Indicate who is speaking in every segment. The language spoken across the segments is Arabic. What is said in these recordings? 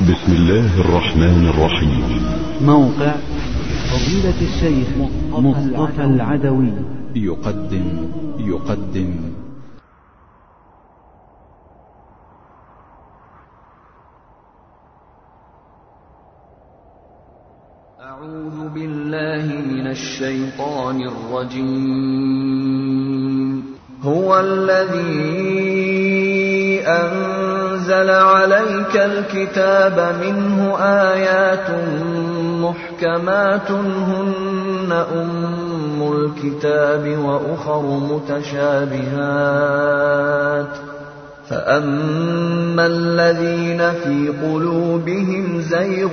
Speaker 1: بسم الله الرحمن الرحيم.
Speaker 2: موقع فضيلة الشيخ مصطفى العدوي يقدم
Speaker 3: أعوذ بالله من الشيطان الرجيم. هو الذي أنزل عليك الكتاب منه آيات محكمات هن أم الكتاب وأخر متشابهات فأما الذين في قلوبهم زيغ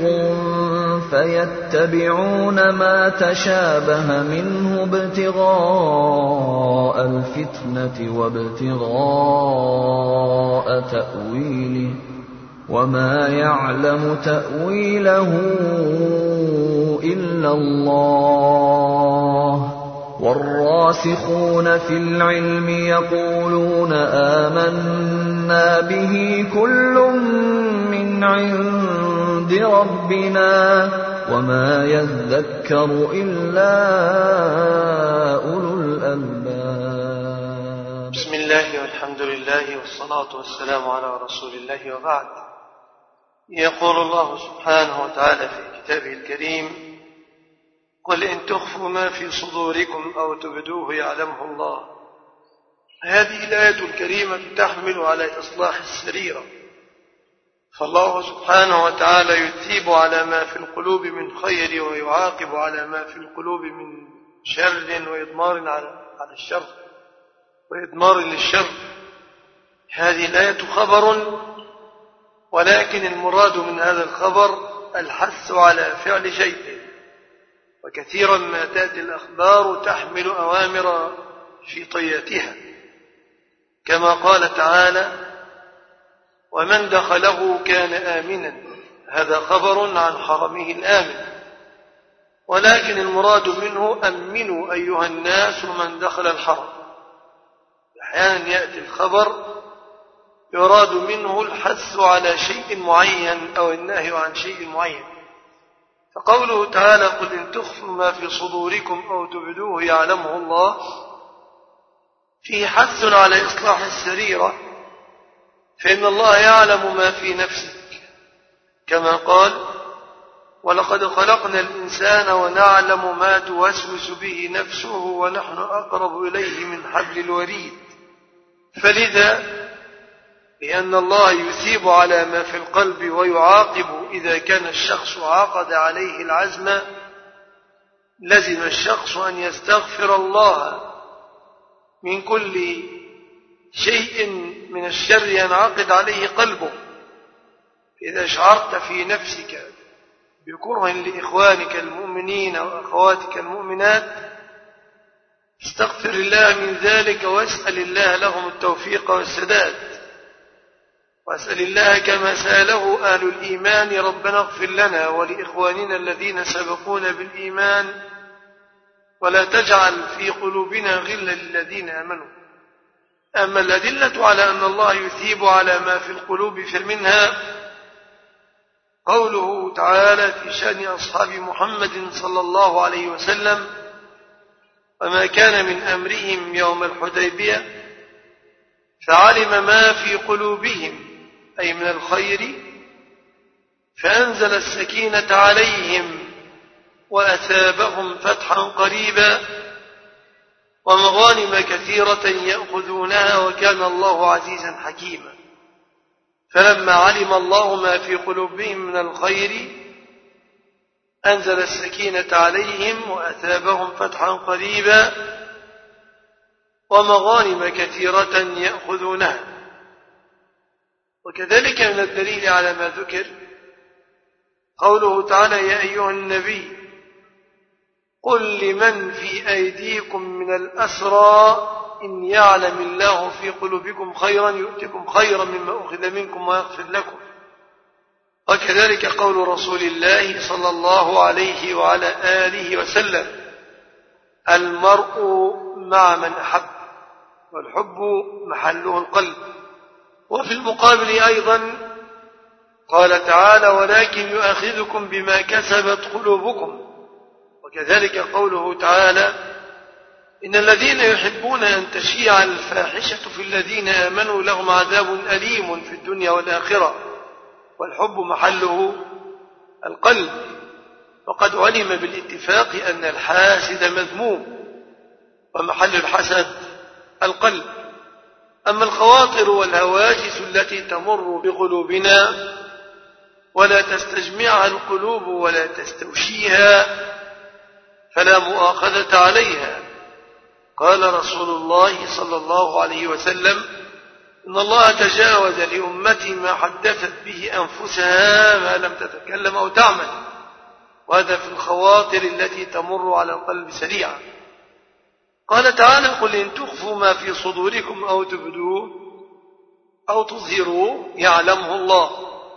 Speaker 3: فيتبعون ما تشابه منه ابتغاء الفتنة وابتغاء تأويله وما يعلم تأويله إلا الله والراسخون في العلم يقولون آمنا به كل من عند ربنا وما يذكر إلا أولو الألباب.
Speaker 4: بسم الله والحمد لله والصلاة والسلام على رسول الله وبعد. يقول الله سبحانه وتعالى في كتابه الكريم: قل إن تخفوا ما في صدوركم أو تبدوه يعلمه الله. هذه الآية الكريمة تحمل على إصلاح السريرة، فالله سبحانه وتعالى يثيب على ما في القلوب من خير ويعاقب على ما في القلوب من شر وإضمار على الشر وإضمار للشر. هذه الآية خبر، ولكن المراد من هذا الخبر الحث على فعل شيء، وكثيرا ما تأتي الأخبار تحمل أوامر في طياتها، كما قال تعالى: ومن دخله كان آمنا. هذا خبر عن حرمه الآمن، ولكن المراد منه أمنوا أيها الناس من دخل الحرم. أحيانا يأتي الخبر يراد منه الحث على شيء معين أو النهي عن شيء معين، فقوله تعالى: قل إن تخفوا ما في صدوركم أو تبدوه يعلمه الله، فيه حث على إصلاح السريرة، فإن الله يعلم ما في نفسك، كما قال: ولقد خلقنا الإنسان ونعلم ما توسوس به نفسه ونحن أقرب إليه من حبل الوريد. فلذا لأن الله يثيب على ما في القلب ويعاقب إذا كان الشخص عقد عليه العزم، لزم الشخص أن يستغفر الله من كل شيء من الشر ينعقد عليه قلبه. إذا شعرت في نفسك بكره لإخوانك المؤمنين وأخواتك المؤمنات، استغفر الله من ذلك واسأل الله لهم التوفيق والسداد، واسأل الله كما سأله أهل الإيمان: ربنا اغفر لنا ولإخواننا الذين سبقونا بالإيمان ولا تجعل في قلوبنا غلا للذين آمنوا. أما الأدلة على أن الله يثيب على ما في القلوب فمنها قوله تعالى في شأن أصحاب محمد صلى الله عليه وسلم: وما كان من أمرهم يوم الحديبية فعلم ما في قلوبهم، أي من الخير، فأنزل السكينة عليهم وأثابهم فتحا قريبا ومغانم كثيرة يأخذونها وكان الله عزيزا حكيما. فلما علم الله ما في قلوبهم من الخير أنزل السكينة عليهم وأثابهم فتحا قريبا ومغانم كثيرة يأخذونها. وكذلك من الدليل على ما ذكر قوله تعالى: يا أيها النبي قل لمن في أيديكم من الأسرى إن يعلم الله في قلوبكم خيرا يؤتكم خيرا مما أخذ منكم ويغفر لكم. وكذلك قول رسول الله صلى الله عليه وعلى آله وسلم: المرء مع من أحب، والحب محله القلب. وفي المقابل أيضا قال تعالى ولكن يؤاخذكم بما كسبت قلوبكم. وكذلك قوله تعالى إن الذين يحبون أن تشيع الفاحشة في الذين آمنوا لهم عذاب أليم في الدنيا والآخرة. والحب محله القلب، وقد علم بالاتفاق أن الحاسد مذموم، ومحل الحسد القلب. أما الخواطر والهواجس التي تمر بقلوبنا ولا تستجمعها القلوب ولا تستوشيها فلا مؤاخذة عليها. قال رسول الله صلى الله عليه وسلم إن الله تجاوز لأمتي ما حدثت به أنفسها ما لم تتكلم أو تعمل، وهذا في الخواطر التي تمر على القلب سريعا. قال تعالى قل إن تخفوا ما في صدوركم أو تبدوه أو تظهروه يعلمه الله،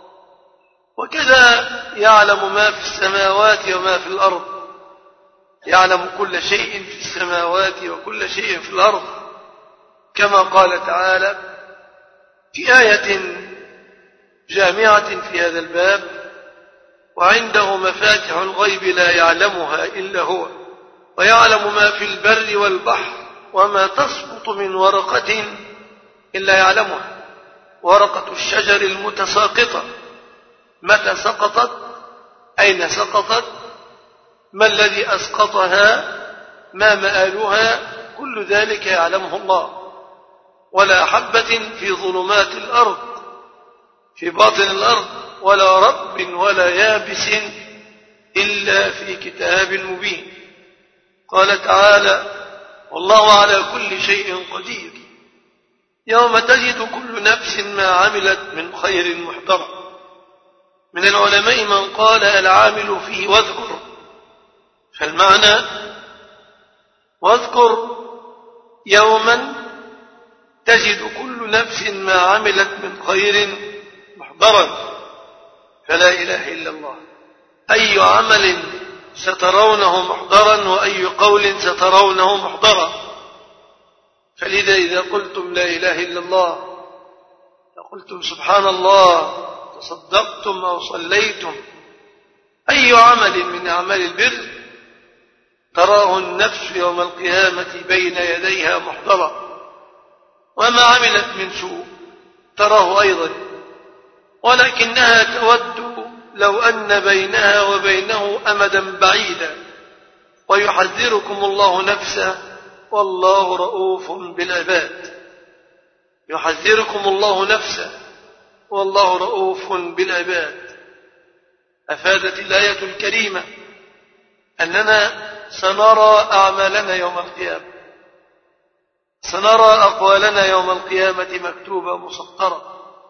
Speaker 4: وكذا يعلم ما في السماوات وما في الأرض، يعلم كل شيء في السماوات وكل شيء في الأرض، كما قال تعالى في آية جامعة في هذا الباب وعنده مفاتح الغيب لا يعلمها إلا هو، ويعلم ما في البر والبحر وما تسقط من ورقة إلا يعلمها، ورقة الشجر المتساقطة متى سقطت، أين سقطت، ما الذي أسقطها، ما مآلها، كل ذلك يعلمه الله. ولا حبة في ظلمات الأرض في باطن الأرض ولا رطب ولا يابس إلا في كتاب مبين. قال تعالى والله على كل شيء قدير يوم تجد كل نفس ما عملت من خير محضرا. من العلماء من قال العامل فيه واذكر، فالمعنى واذكر يوما تجد كل نفس ما عملت من خير محضرا، فلا إله إلا الله. أي عمل سترونه محضرا وأي قول سترونه محضرا. فلذا إذا قلتم لا إله إلا الله فقلتم سبحان الله تصدقتم أو صليتم، أي عمل من أعمال البر تراه النفس يوم القيامة بين يديها محضرا، وما عملت من سوء تراه أيضا، ولكنها تود لو أن بينها وبينه أمدا بعيدا. ويحذركم الله نفسه والله رؤوف بالعباد. يحذركم الله نفسه والله رؤوف بالعباد. أفادت الآية الكريمة أننا سنرى أعمالنا يوم القيامة، سنرى أقوالنا يوم القيامة مكتوبة مسطرة،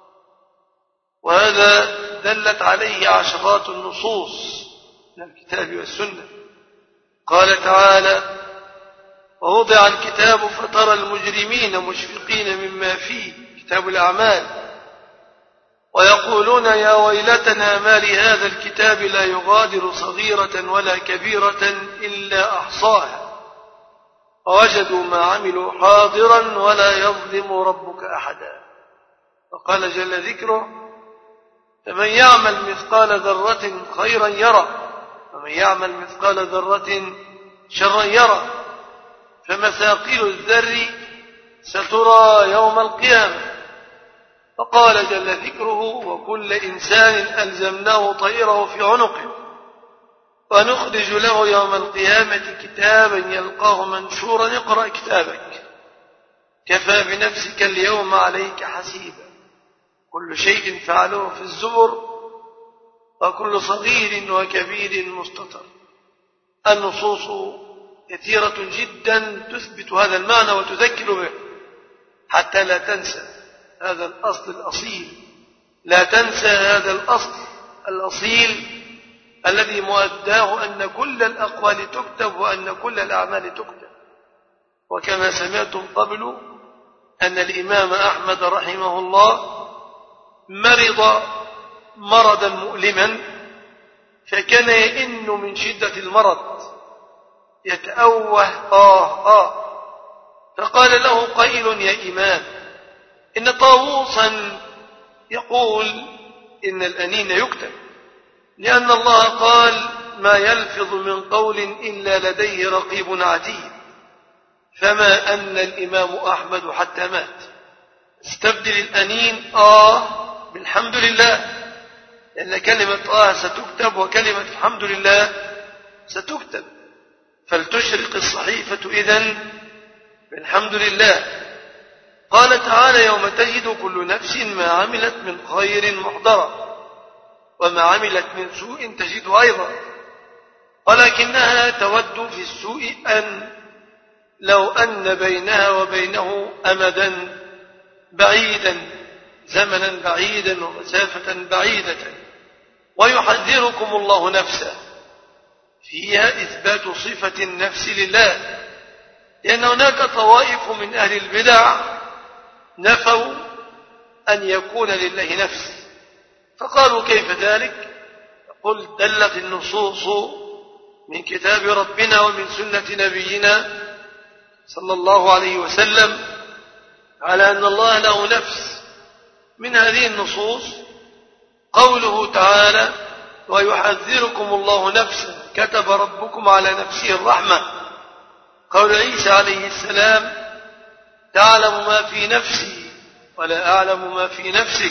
Speaker 4: وهذا دلت عليه عشرات النصوص من الكتاب والسنة. قال تعالى ووضع الكتاب فترى المجرمين مشفقين مما فيه، كتاب الأعمال، ويقولون يا ويلتنا ما لهذا الكتاب لا يغادر صغيرة ولا كبيرة إلا أحصاها ووجدوا ما عملوا حاضرا ولا يظلم ربك أحدا. وقال جل ذكره فمن يعمل مثقال ذرة خيرا يرى ومن يعمل مثقال ذرة شرا يرى. فمثاقيل الذر سترى يوم القيامة. فقال جل ذكره وكل إنسان ألزمناه طيره في عنقه ونخرج له يوم القيامة كتابا يلقاه منشورا اقرأ كتابك كفى بنفسك اليوم عليك حسيبا. كل شيء فعلوه في الزبر وكل صغير وكبير مستطر. النصوص كثيرة جدا تثبت هذا المعنى وتذكر به حتى لا تنسى هذا الأصل الأصيل، لا تنسى هذا الأصل الأصيل الذي مؤداه أن كل الأقوال تكتب وأن كل الأعمال تكتب. وكما سمعتم قبل أن الإمام أحمد رحمه الله مرض مرضا مؤلما، فكان يئن من شدة المرض يتأوه فقال له قائل يا إمام إن طاووسا يقول إن الأنين يكتب، لأن الله قال ما يلفظ من قول إلا لديه رقيب عتيد. فما أن الإمام أحمد حتى مات. استبدل الأنين بالحمد لله، لأن كلمة ستكتب وكلمة الحمد لله ستكتب، فلتشرق الصحيفة إذن بالحمد لله. قال تعالى يوم تجد كل نفس ما عملت من خير محضرة وما عملت من سوء تجد أيضا، ولكنها تود في السوء أن لو أن بينها وبينه أمدا بعيدا، زمنا بعيدا ومسافة بعيدة. ويحذركم الله نفسه، فيها إثبات صفة النفس لله، لأن هناك طوائف من أهل البدع نفوا أن يكون لله نفس، فقالوا كيف ذلك؟ قل دلت النصوص من كتاب ربنا ومن سنة نبينا صلى الله عليه وسلم على أن الله له نفس. من هذه النصوص قوله تعالى ويحذركم الله نفسه كتب ربكم على نفسه الرحمة. قول عيسى عليه السلام تعلم ما في نفسي ولا أعلم ما في نفسك،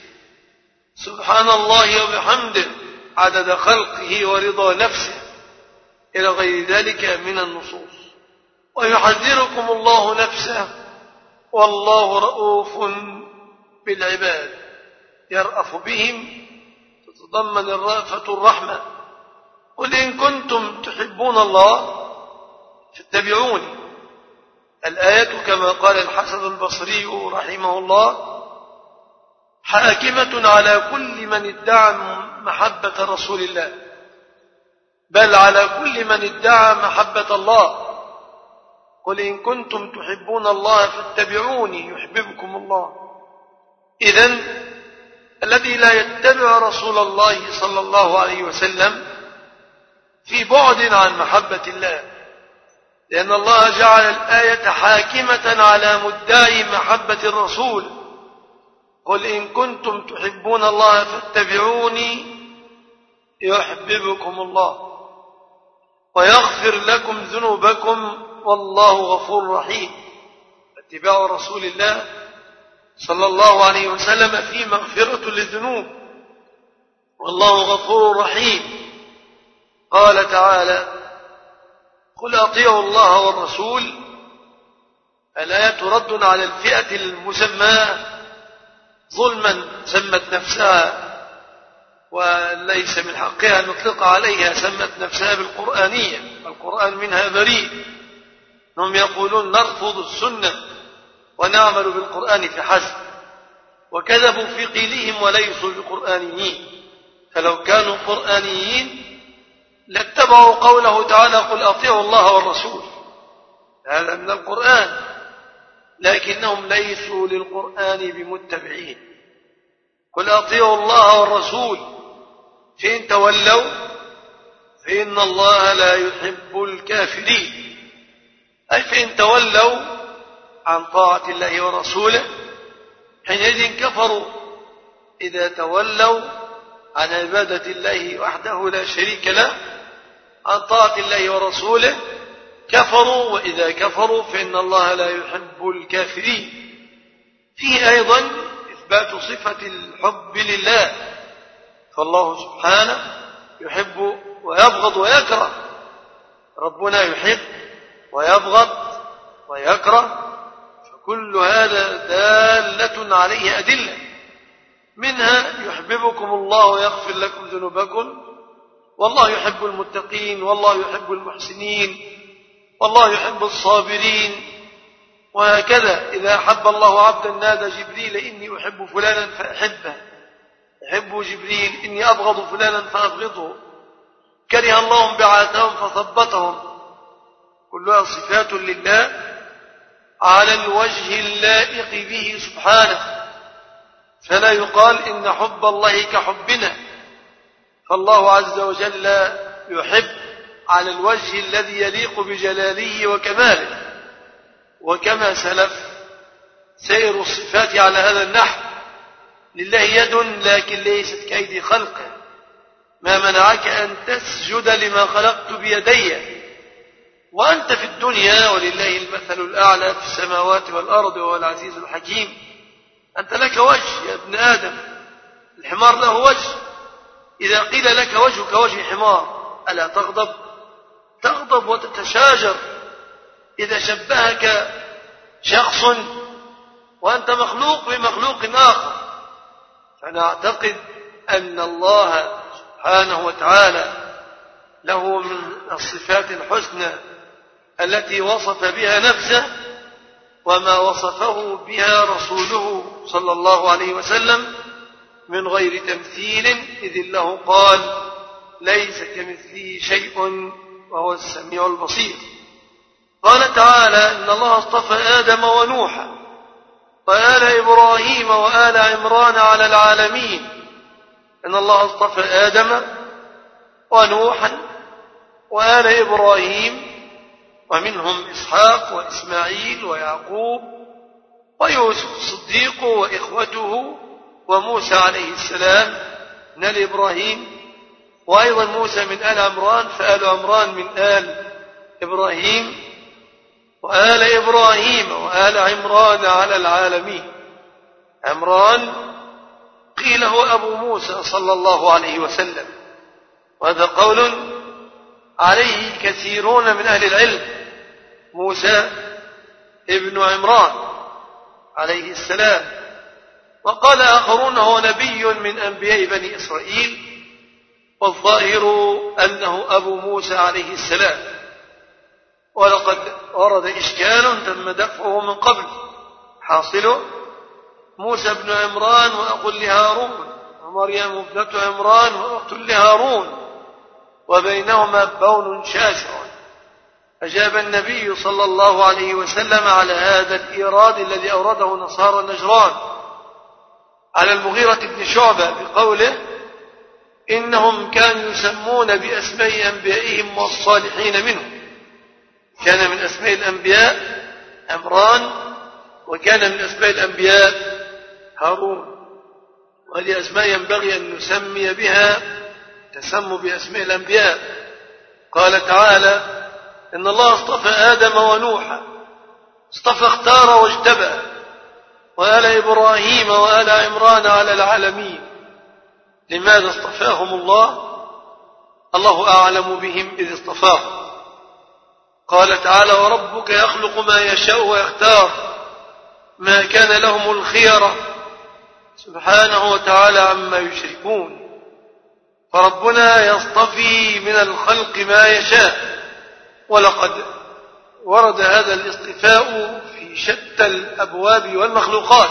Speaker 4: سبحان الله وبحمده عدد خلقه ورضا نفسه، إلى غير ذلك من النصوص. ويحذركم الله نفسه والله رؤوف بالعباد، يرأف بهم تتضمن الرأفة الرحمة. قل إن كنتم تحبون الله فاتبعوني. الآية كما قال الحسن البصري رحمه الله حاكمة على كل من ادعى محبة رسول الله، بل على كل من ادعى محبة الله. قل إن كنتم تحبون الله فاتبعوني يحببكم الله. إذن الذي لا يتبع رسول الله صلى الله عليه وسلم في بعد عن محبة الله، لأن الله جعل الآية حاكمة على مدعي محبة الرسول. قل إن كنتم تحبون الله فاتبعوني يحببكم الله ويغفر لكم ذنوبكم والله غفور رحيم. اتباع رسول الله صلى الله عليه وسلم فيه مغفرة للذنوب والله غفور رحيم. قال تعالى قل أطيعوا الله والرسول. الآية رد على الفئة المسماة ظلما سمت نفسها وليس من حقها أن نطلق عليها، سمت نفسها بالقرآنية، القرآن منها بريء. هم يقولون نرفض السنة ونعمل بالقرآن فحسب، وكذبوا في قيلهم وليسوا بقرآنيين. فلو كانوا قرآنيين لاتبعوا قوله تعالى قل أطيعوا الله والرسول، هذا من القرآن، لكنهم ليسوا للقرآن بمتبعين. قل أطيعوا الله والرسول فإن تولوا فإن الله لا يحب الكافرين. أي فإن تولوا عن طاعة الله ورسوله حينئذ كفروا. إذا تولوا عن عبادة الله وحده لا شريك له عن طاعة الله ورسوله كفروا، وإذا كفروا فإن الله لا يحب الكافرين. فيه أيضا إثبات صفة الحب لله، فالله سبحانه يحب ويبغض ويكره. ربنا يحب ويبغض ويكره، فكل هذا دالة عليه أدلة، منها يحببكم الله ويغفر لكم ذنوبكم والله يحب المتقين والله يحب المحسنين والله يحب الصابرين. وهكذا إذا أحب الله عبدا نادى جبريل إني أحب فلانا فأحبه، يحب جبريل إني أبغض فلانا فأبغضه، كره الله انبعاثهم فثبتهم. كلها صفات لله على الوجه اللائق به سبحانه، فلا يقال إن حب الله كحبنا، فالله عز وجل يحب على الوجه الذي يليق بجلاله وكماله. وكما سلف سير الصفات على هذا النحو، لله يد لكن ليست كأيدي خلقه. ما منعك أن تسجد لما خلقت بيدي وأنت في الدنيا ولله المثل الأعلى في السماوات والأرض وهو العزيز الحكيم. أنت لك وجه يا ابن آدم، الحمار له وجه، إذا قيل لك وجهك وجه حمار ألا تغضب؟ تغضب وتتشاجر إذا شبهك شخص وأنت مخلوق بمخلوق آخر. فنعتقد أن الله سبحانه وتعالى له من الصفات الحسنى التي وصف بها نفسه وما وصفه بها رسوله صلى الله عليه وسلم من غير تمثيل، إذ الله قال ليس كمثله شيء وهو السميع البصير. قال تعالى إن الله اصطفى آدم ونوحا وآل إبراهيم وآل عمران على العالمين. إن الله اصطفى آدم ونوحا وآل إبراهيم ومنهم إسحاق وإسماعيل ويعقوب ويوسف الصديق وإخوته وموسى عليه السلام من آل إبراهيم، وأيضا موسى من آل عمران فآل عمران من آل إبراهيم وآل إبراهيم وآل عمران على العالمين. عمران قيل هو أبو موسى صلى الله عليه وسلم، وهذا قول عليه كثيرون من أهل العلم. موسى ابن عمران عليه السلام، وقال آخرون هو نبي من أنبياء بني إسرائيل، والظاهر أنه أبو موسى عليه السلام. ولقد ورد إشكال تم دفعه من قبل، حاصله موسى بن عمران وأخ لهارون، ومريم ابنة عمران وأخت لهارون، وبينهما بون شاسع. أجاب النبي صلى الله عليه وسلم على هذا الإيراد الذي أورده نصارى نجران على المغيرة بن شعبة بقوله إنهم كانوا يسمون بأسماء أنبيائهم والصالحين منهم. كان من أسماء الأنبياء عمران، وكان من أسماء الأنبياء هارون، وهذه أسماء ينبغي أن نسمي بها تسموا بأسماء الأنبياء. قال تعالى إن الله اصطفى آدم ونوحا، اصطفى اختار واجتبى، وآل إبراهيم وآل عمران على العالمين. لماذا اصطفاهم الله؟ الله أعلم بهم إذ اصطفاهم. قال تعالى وربك يخلق ما يشاء ويختار ما كان لهم الخيرة سبحانه وتعالى عما يشركون. فربنا يصطفي من الخلق ما يشاء، ولقد ورد هذا الاصطفاء في شتى الأبواب والمخلوقات.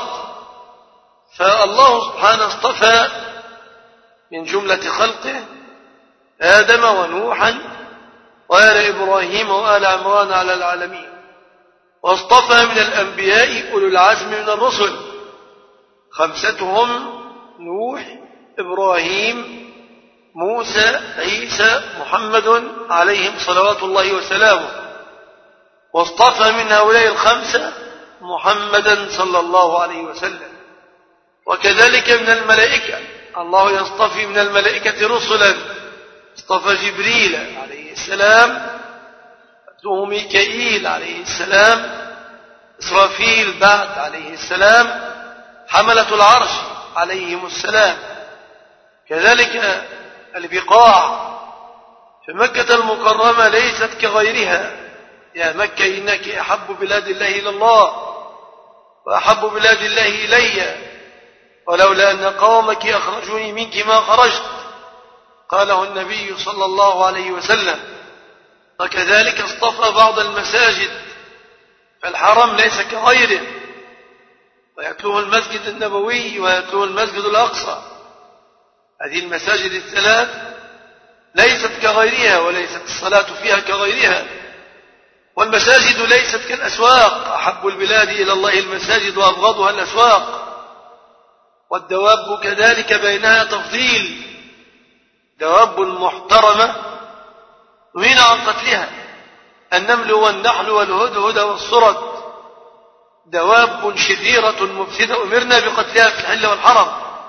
Speaker 4: فالله سبحانه اصطفى من جملة خلقه آدم ونوحا وآل إبراهيم وآل عمران على العالمين، واصطفى من الأنبياء أولو العزم من الرسل، خمستهم نوح إبراهيم موسى عيسى محمد عليهم صلوات الله وسلامه. واصطفى من هؤلاء الخمسة محمدا صلى الله عليه وسلم. وكذلك من الملائكة الله يصطفي من الملائكة رسلا، اصطفى جبريل عليه السلام، ابنه ميكائيل عليه السلام، إسرافيل بعد عليه السلام، حملة العرش عليهم السلام. كذلك البقاع في مكة المكرمة ليست كغيرها. يا مكة إنك أحب بلاد الله إلى الله وأحب بلاد الله إلي، ولولا أن قومك أخرجوني منك ما خرجت، قاله النبي صلى الله عليه وسلم. وكذلك اصطفى بعض المساجد، فالحرم ليس كغيره، ويتلوه المسجد النبوي ويتلوه المسجد الأقصى. هذه المساجد الثلاث ليست كغيرها، وليست الصلاة فيها كغيرها. والمساجد ليست كالأسواق، أحب البلاد إلى الله المساجد وأبغضها الأسواق. والدواب كذلك بينها تفضيل، دواب محترمة نهينا عن قتلها، النمل والنحل والهدهد والصرد، دواب شريرة مفسدة أمرنا بقتلها في الحل والحرم.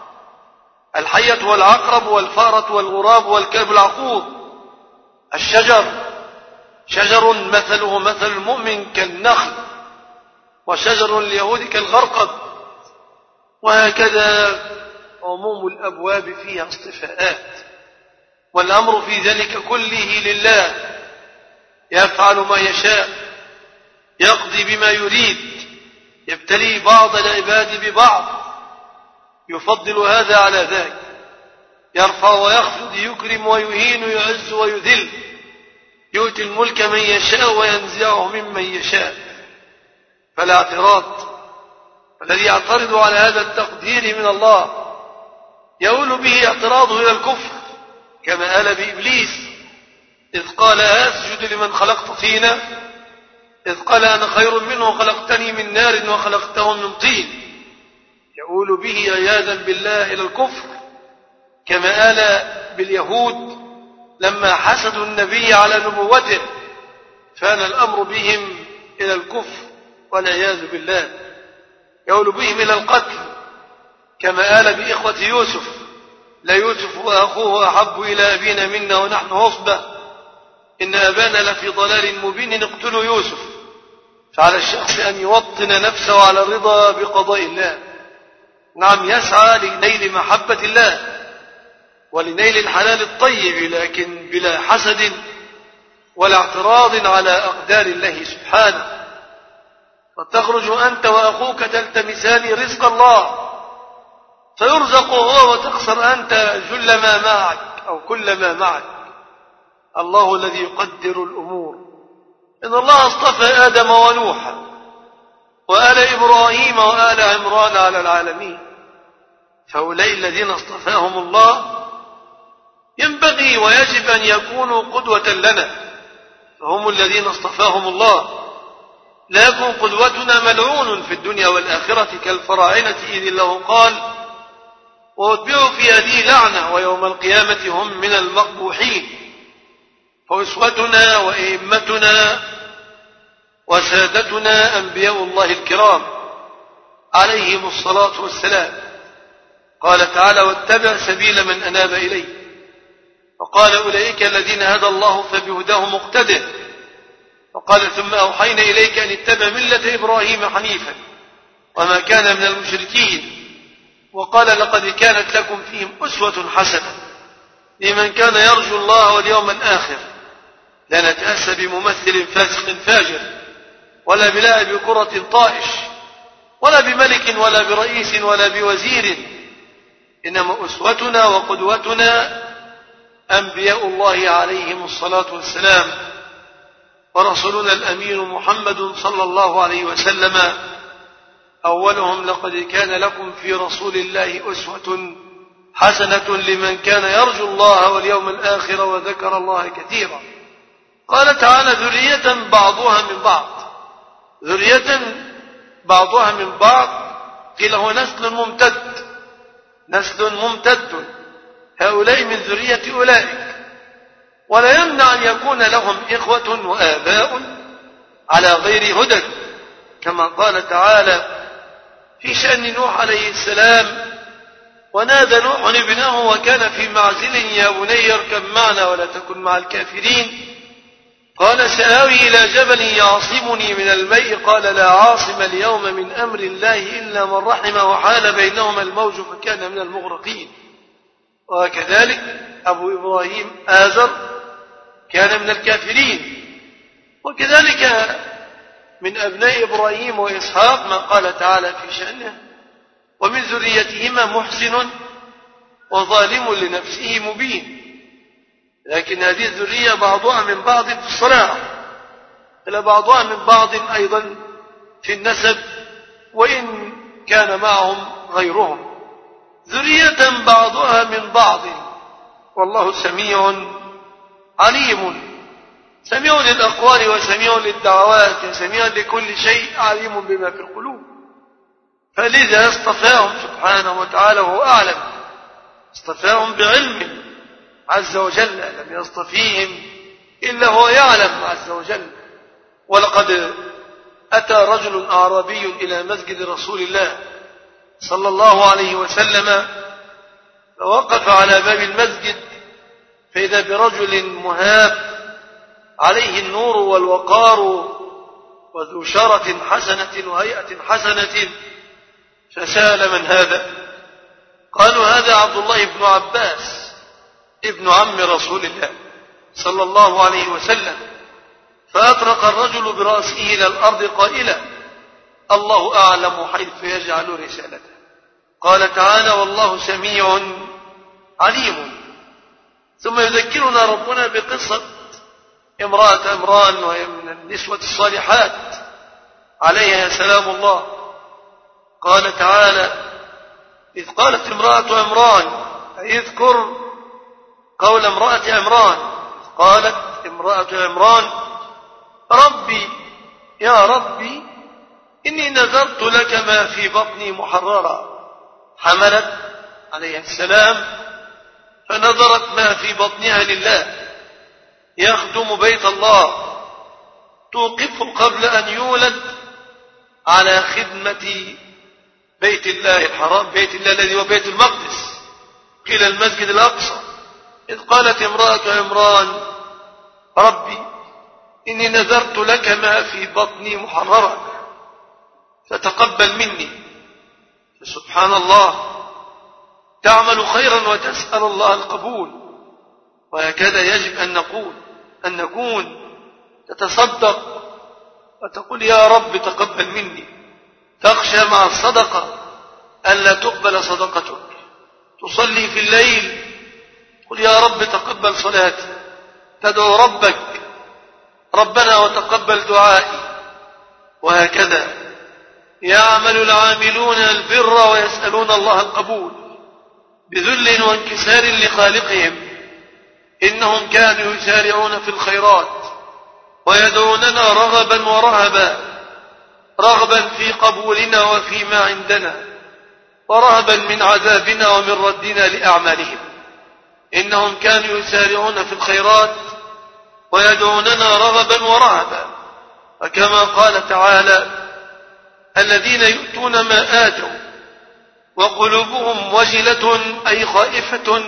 Speaker 4: الحية والعقرب والفارة والغراب والكلب العقور. الشجر شجر مثله مثل المؤمن كالنخل، وشجر اليهود كالغرقد، وهكذا عموم الأبواب فيها اصطفاءات، والأمر في ذلك كله لله، يفعل ما يشاء، يقضي بما يريد، يبتلي بعض العباد ببعض، يفضل هذا على ذاك، يرفع ويخفض، يكرم ويهين، يعز ويذل، يؤتي الملك من يشاء وينزعه ممن يشاء. فلا اعتراض. الذي يعترض على هذا التقدير من الله يؤول به اعتراضه إلى الكفر، كما آل بإبليس إذ قال أسجد لمن خلقت طينا، إذ قال أنا خير منه خلقتني من نار وخلقته من طين. يؤول به عياذا بالله إلى الكفر، كما آل باليهود لما حسدوا النبي على نبوته، فان الأمر بهم إلى الكفر والعياذ بالله. يؤول بهم إلى القتل، كما آل بإخوة يوسف، لا يوسف وأخوه أحب إلى أبينا منا ونحن عصبة إن أبانا لفي ضلال مبين اقتلوا يوسف. فعلى الشخص أن يوطن نفسه على الرضا بقضاء الله، نعم، يسعى لنيل محبة الله ولنيل الحلال الطيب، لكن بلا حسد ولا اعتراض على أقدار الله سبحانه. فتخرج أنت وأخوك تلتمسان رزق الله، فيرزق هو وتخسر أنت جل ما معك أو كل ما معك. الله الذي يقدر الأمور. إن الله اصطفى آدم ونوحا وآل إبراهيم وآل عمران على العالمين، فأولئك الذين اصطفاهم الله ينبغي ويجب أن يكونوا قدوة لنا، فهم الذين اصطفاهم الله. لا يكون قدوتنا ملعون في الدنيا والآخرة كالفراعنة إذ الله قال وأتبعوا في هذه لعنة ويوم القيامة هم من المقبوحين. فأسوتنا وأئمتنا وسادتنا أنبياء الله الكرام عليهم الصلاة والسلام. قال تعالى واتبع سبيل من أناب إليه، وقال أولئك الذين هدى الله فبهداه مقتدى. وقال ثم أوحينا إليك أن اتبع ملة إبراهيم حنيفا وما كان من المشركين. وقال لقد كانت لكم فيهم أسوة حسنة لمن كان يرجو الله واليوم الآخر، لا نتأسى بممثل فاسق فاجر ولا بلاعب كرة طائش ولا بملك ولا برئيس ولا بوزير، إنما أسوتنا وقدوتنا أنبياء الله عليهم الصلاة والسلام، ورسولنا الأمين محمد صلى الله عليه وسلم أولهم لقد كان لكم في رسول الله أسوة حسنة لمن كان يرجو الله واليوم الآخر وذكر الله كثيرا. قال تعالى ذرية بعضها من بعض، ذرية بعضها من بعض، قيل هو نسل ممتد، نسل ممتد، هؤلاء من ذرية أولئك. ولا يمنع أن يكون لهم إخوة وآباء على غير هدى، كما قال تعالى في شأن نوح عليه السلام ونادى نوح ابنه وكان في معزل يا بني اركب معنا ولا تكن مع الكافرين، قال سآوي إلى جبل يعصمني من الماء قال لا عاصم اليوم من أمر الله إلا من رحم وحال بينهما الموج فكان من المغرقين. وكذلك أبو إبراهيم آزر كان من الكافرين، وكذلك من أبناء إبراهيم وإسحاق ما قال تعالى في شأنه ومن ذريتهما محسن وظالم لنفسه مبين. لكن هذه الذرية بعضها من بعض في الصلاح، إلى بعضها من بعض أيضا في النسب وإن كان معهم غيرهم، ذرية بعضها من بعض، والله سميع عليم، سميع للأقوال وسميع للدعوات وسميع لكل شيء عليم بما في القلوب. فلذا اصطفاهم سبحانه وتعالى وهو أعلم، اصطفاهم بعلم عز وجل، لم يصطفيهم إلا هو يعلم عز وجل. ولقد أتى رجل أعرابي إلى مسجد رسول الله صلى الله عليه وسلم فوقف على باب المسجد فإذا برجل مهاب عليه النور والوقار وذو شرة حسنة وهيئة حسنة، فسأل: من هذا؟ قالوا: هذا عبد الله بن عباس ابن عم رسول الله صلى الله عليه وسلم. فأطرق الرجل برأسه إلى الأرض قائلا: الله أعلم حيث يجعل رسالته. قال تعالى: والله سميع عليم. ثم يذكرنا ربنا بقصة امرأة عمران، وهي من النسوة الصالحات عليها سلام الله. قال تعالى: إذ قالت امرأة عمران، أي اذكر قول امرأة عمران. قالت امرأة عمران: ربي يا ربي إني نذرت لك ما في بطني محررا. حملت عليه السلام فنظرت ما في بطنها لله، يخدم بيت الله، توقفه قبل أن يولد على خدمة بيت الله الحرام، بيت الله الذي هو بيت المقدس، قيل المسجد الأقصى. إذ قالت امرأة عمران: ربي إني نذرت لك ما في بطني محررا فتقبل مني. فسبحان الله، تعمل خيرا وتسأل الله القبول. وهكذا يجب أن نكون تتصدق وتقول: يا رب تقبل مني. تخشى مع الصدقة ألا تقبل صدقتك. تصلي في الليل، قل: يا رب تقبل صلاتي. تدعو ربك: ربنا وتقبل دعائي. وهكذا يعمل العاملون البر ويسألون الله القبول بذل وانكسار لخالقهم. إنهم كانوا يسارعون في الخيرات ويدعوننا رغبا ورهبا، رغبا في قبولنا وفيما عندنا، ورهبا من عذابنا ومن ردنا لأعمالهم. إنهم كانوا يسارعون في الخيرات ويدعوننا رغبا ورهبا. فكما قال تعالى: الذين يؤتون ما آتوا وقلوبهم وجلة، أي خائفة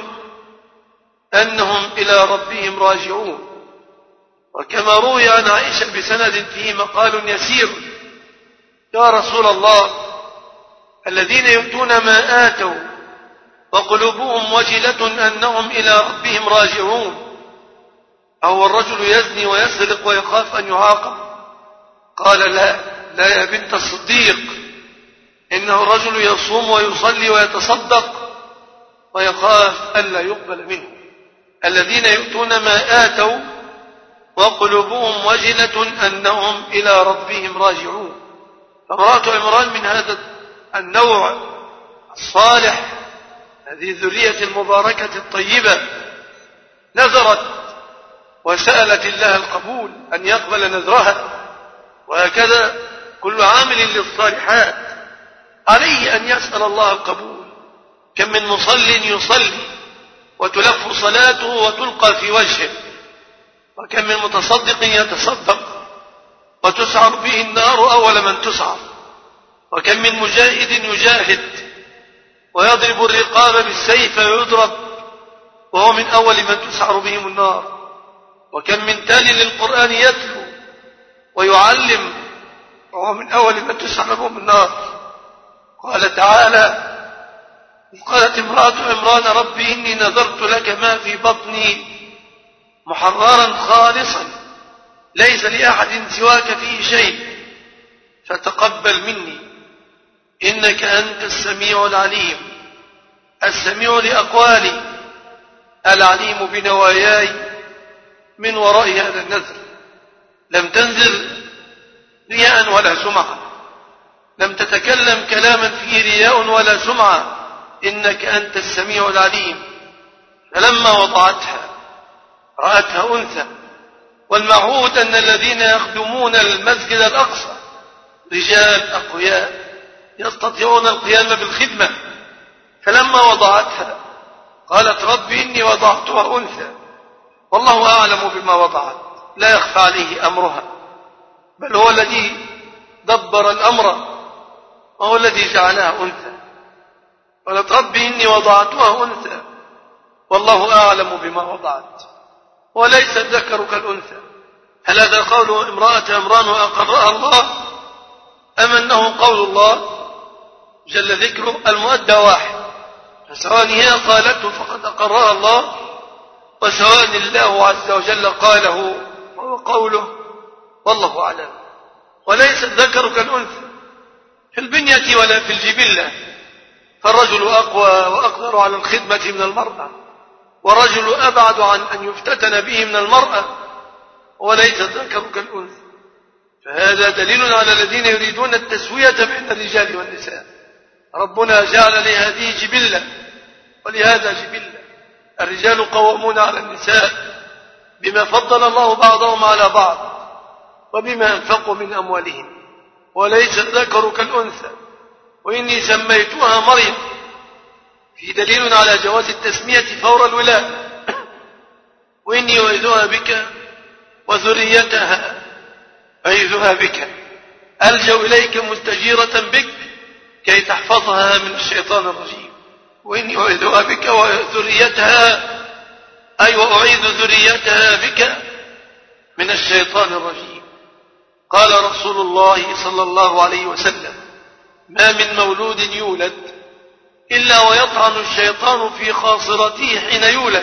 Speaker 4: أنهم إلى ربهم راجعون. وكما روي عن عائشة بسند فيه مقال يسير: يا رسول الله، الذين يؤتون ما آتوا وقلوبهم وجلة أنهم إلى ربهم راجعون، أو الرجل يزني ويسرق ويخاف أن يعاقب؟ قال: لا يا بنت الصديق، إنه الرجل يصوم ويصلي ويتصدق ويخاف ألا يقبل منه. الذين يؤتون ما آتوا وقلوبهم وجلة أنهم إلى ربهم راجعون. فامرأة عمران من هذا النوع الصالح، هذه الذرية المباركة الطيبة، نذرت وسألت الله القبول أن يقبل نذرها. وهكذا كل عامل للصالحات عليه أن يسأل الله القبول. كم من مصل يصلي وتلف صلاته وتلقى في وجهه، وكم من متصدق يتصدق وتسعر به النار أول من تسعر، وكم من مجاهد يجاهد ويضرب الرقاب بالسيف ويضرب وهو من أول من تسعر بهم النار، وكم من تال للقرآن يتلو ويعلم وهو من أول من تسعر بهم النار. قال تعالى: قالت امرأة عمران: ربي إني نذرت لك ما في بطني محررا خالصا ليس لأحد سواك فيه شيء فتقبل مني إنك أنت السميع العليم. السميع لأقوالي، العليم بنواياي من وراء هذا النذر. لم تنذر رياء ولا سمعة، لم تتكلم كلاما فيه رياء ولا سمعة، إنك أنت السميع العليم. فلما وضعتها رأتها أنثى، والمعهود أن الذين يخدمون المسجد الأقصى رجال أقوياء يستطيعون القيام بالخدمة. فلما وضعتها قالت: ربي إني وضعتها أنثى والله أعلم بما وضعت، لا يخفى عليه أمرها، بل هو الذي دبر الأمر وهو الذي جعلها أنثى. قالت رب إني وضعتها أنثى والله أعلم بما وضعت وليس الذكر كالأنثى. هل هذا قول امرأة عمران وأقرها الله أم أنه قول الله جل ذكره؟ المؤدى واحد، فسواء هي قالته فقد أقرها الله وسواء الله عز وجل قاله وهو قوله والله أعلم. وليس الذكر كالأنثى في البنية ولا في الجبلة، فالرجل أقوى وأقدر على الخدمة من المرأة، والرجل أبعد عن أن يفتتن به من المرأة، وليس الذكر كالأنثى. فهذا دليل على الذين يريدون التسوية بين الرجال والنساء. ربنا جعل لهذه جبلة ولهذا جبلة. الرجال قوامون على النساء بما فضل الله بعضهم على بعض وبما أنفقوا من أموالهم، وليس الذكر كالأنثى. وإني سميتها مريم، في دليل على جواز التسمية فور الولادة. وإني أعيذها بك وذريتها، أعيذها بك، ألجأ إليك مستجيرة بك كي تحفظها من الشيطان الرجيم. وإني أعيذها بك وذريتها، أي وأعيذ ذريتها بك من الشيطان الرجيم. قال رسول الله صلى الله عليه وسلم: ما من مولود يولد إلا ويطعن الشيطان في خاصرته حين يولد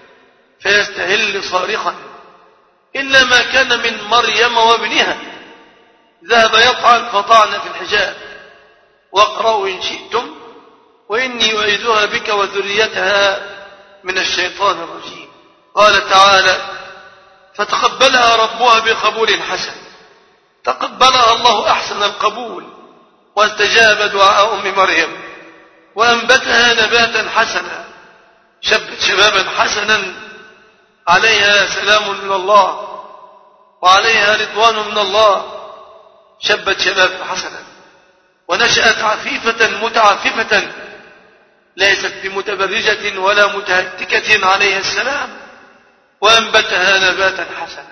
Speaker 4: فيستهل صارخا، إلا ما كان من مريم وابنها ذهب يطعن فطعن في الحجاب. واقرأوا إن شئتم: وإني أعيذها بك وذريتها من الشيطان الرجيم. قال تعالى: فتقبلها ربها بقبول حسن. تقبلها الله أحسن القبول واستجاب دعاء أم مريم وأنبتها نباتا حسنا، شبت شبابا حسنا عليها سلام من الله وعليها رضوان من الله، شبت شبابا حسنا. ونشأت عفيفة متعففة ليست بمتبرجة ولا متهتكة عليها السلام، وأنبتها نباتا حسنا.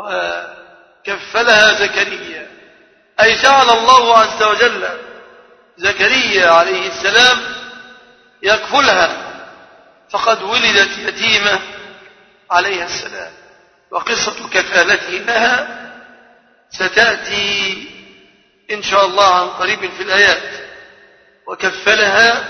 Speaker 4: وكفلها زكريا، أي جعل الله عز وجل زكريا عليه السلام يكفلها، فقد ولدت يتيمة عليها السلام. وقصة كفالته لها ستأتي إن شاء الله عن قريب في الآيات. وكفلها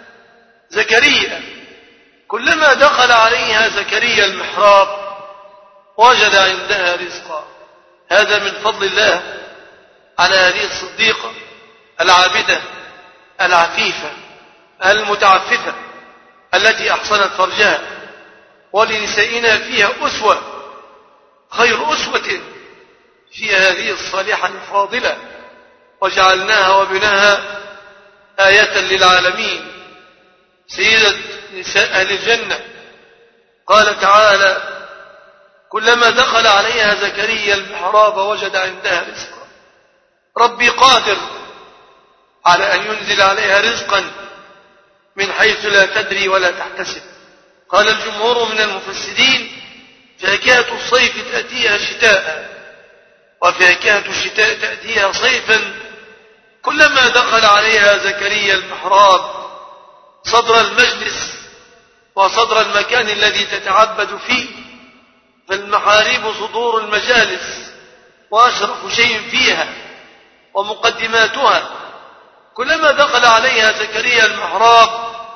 Speaker 4: زكريا، كلما دخل عليها زكريا المحراب وجد عندها رزقا. هذا من فضل الله على هذه الصديقة العابدة العفيفة المتعففة التي أحصنت فرجها. ولنسائنا فيها أسوة، خير أسوة في هذه الصالحة الفاضلة، وجعلناها وبناها آية للعالمين، سيدة نساء أهل الجنة. قال تعالى: كلما دخل عليها زكريا المحراب وجد عندها رزقا. ربي قادر على أن ينزل عليها رزقا من حيث لا تدري ولا تحتسب. قال الجمهور من المفسرين: فاكهة الصيف تأتيها شتاء، وفاكهة الشتاء تأتيها صيفا. كلما دخل عليها زكريا المحراب، صدر المجلس وصدر المكان الذي تتعبد فيه، فالمحاريب صدور المجالس وأشرف شيء فيها ومقدماتها. كلما دخل عليها زكريا المحراب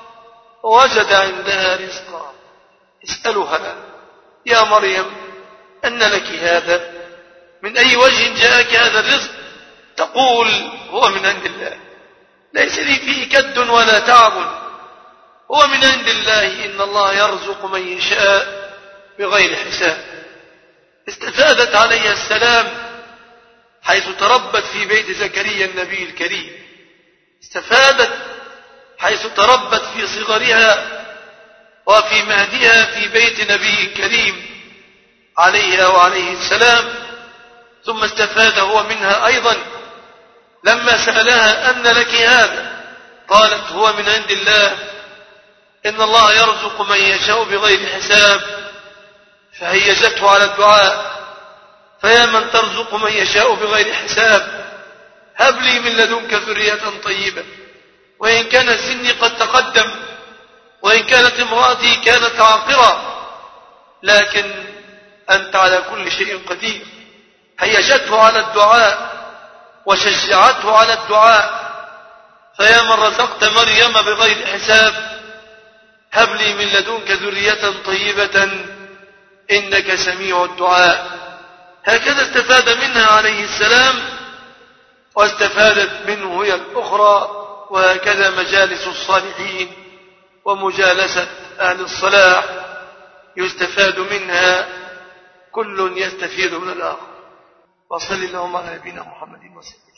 Speaker 4: وجد عندها رزقا. اسألها: يا مريم أن لك هذا؟ من أي وجه جاءك هذا الرزق؟ تقول: هو من عند الله، ليس لي فيه كد ولا تعب، هو من عند الله، إن الله يرزق من يشاء بغير حساب. استفادت عليها السلام حيث تربت في بيت زكريا النبي الكريم، استفادت حيث تربت في صغرها وفي مهدها في بيت نبي كريم عليها وعليه السلام. ثم استفاد هو منها أيضا لما سألها: أن لك هذا؟ قالت: هو من عند الله، إن الله يرزق من يشاء بغير حساب. فهيجته على الدعاء: فيا من ترزق من يشاء بغير حساب، هب لي من لدنك ذرية طيبة وإن كان سني قد تقدم، وإن كانت امرأتي كانت عاقرة، لكن أنت على كل شيء قدير. هيجته على الدعاء وشجعته على الدعاء. فيا من رزقت مريم بغير حساب، هب لي من لدنك ذرية طيبة إنك سميع الدعاء. هكذا استفاد منها عليه السلام، واستفادت منه هي الأخرى. وهكذا مجالس الصالحين ومجالسة أهل الصلاح يستفاد منها، كل يستفيد من الآخر. وصل اللهم على نبينا محمد وسلم.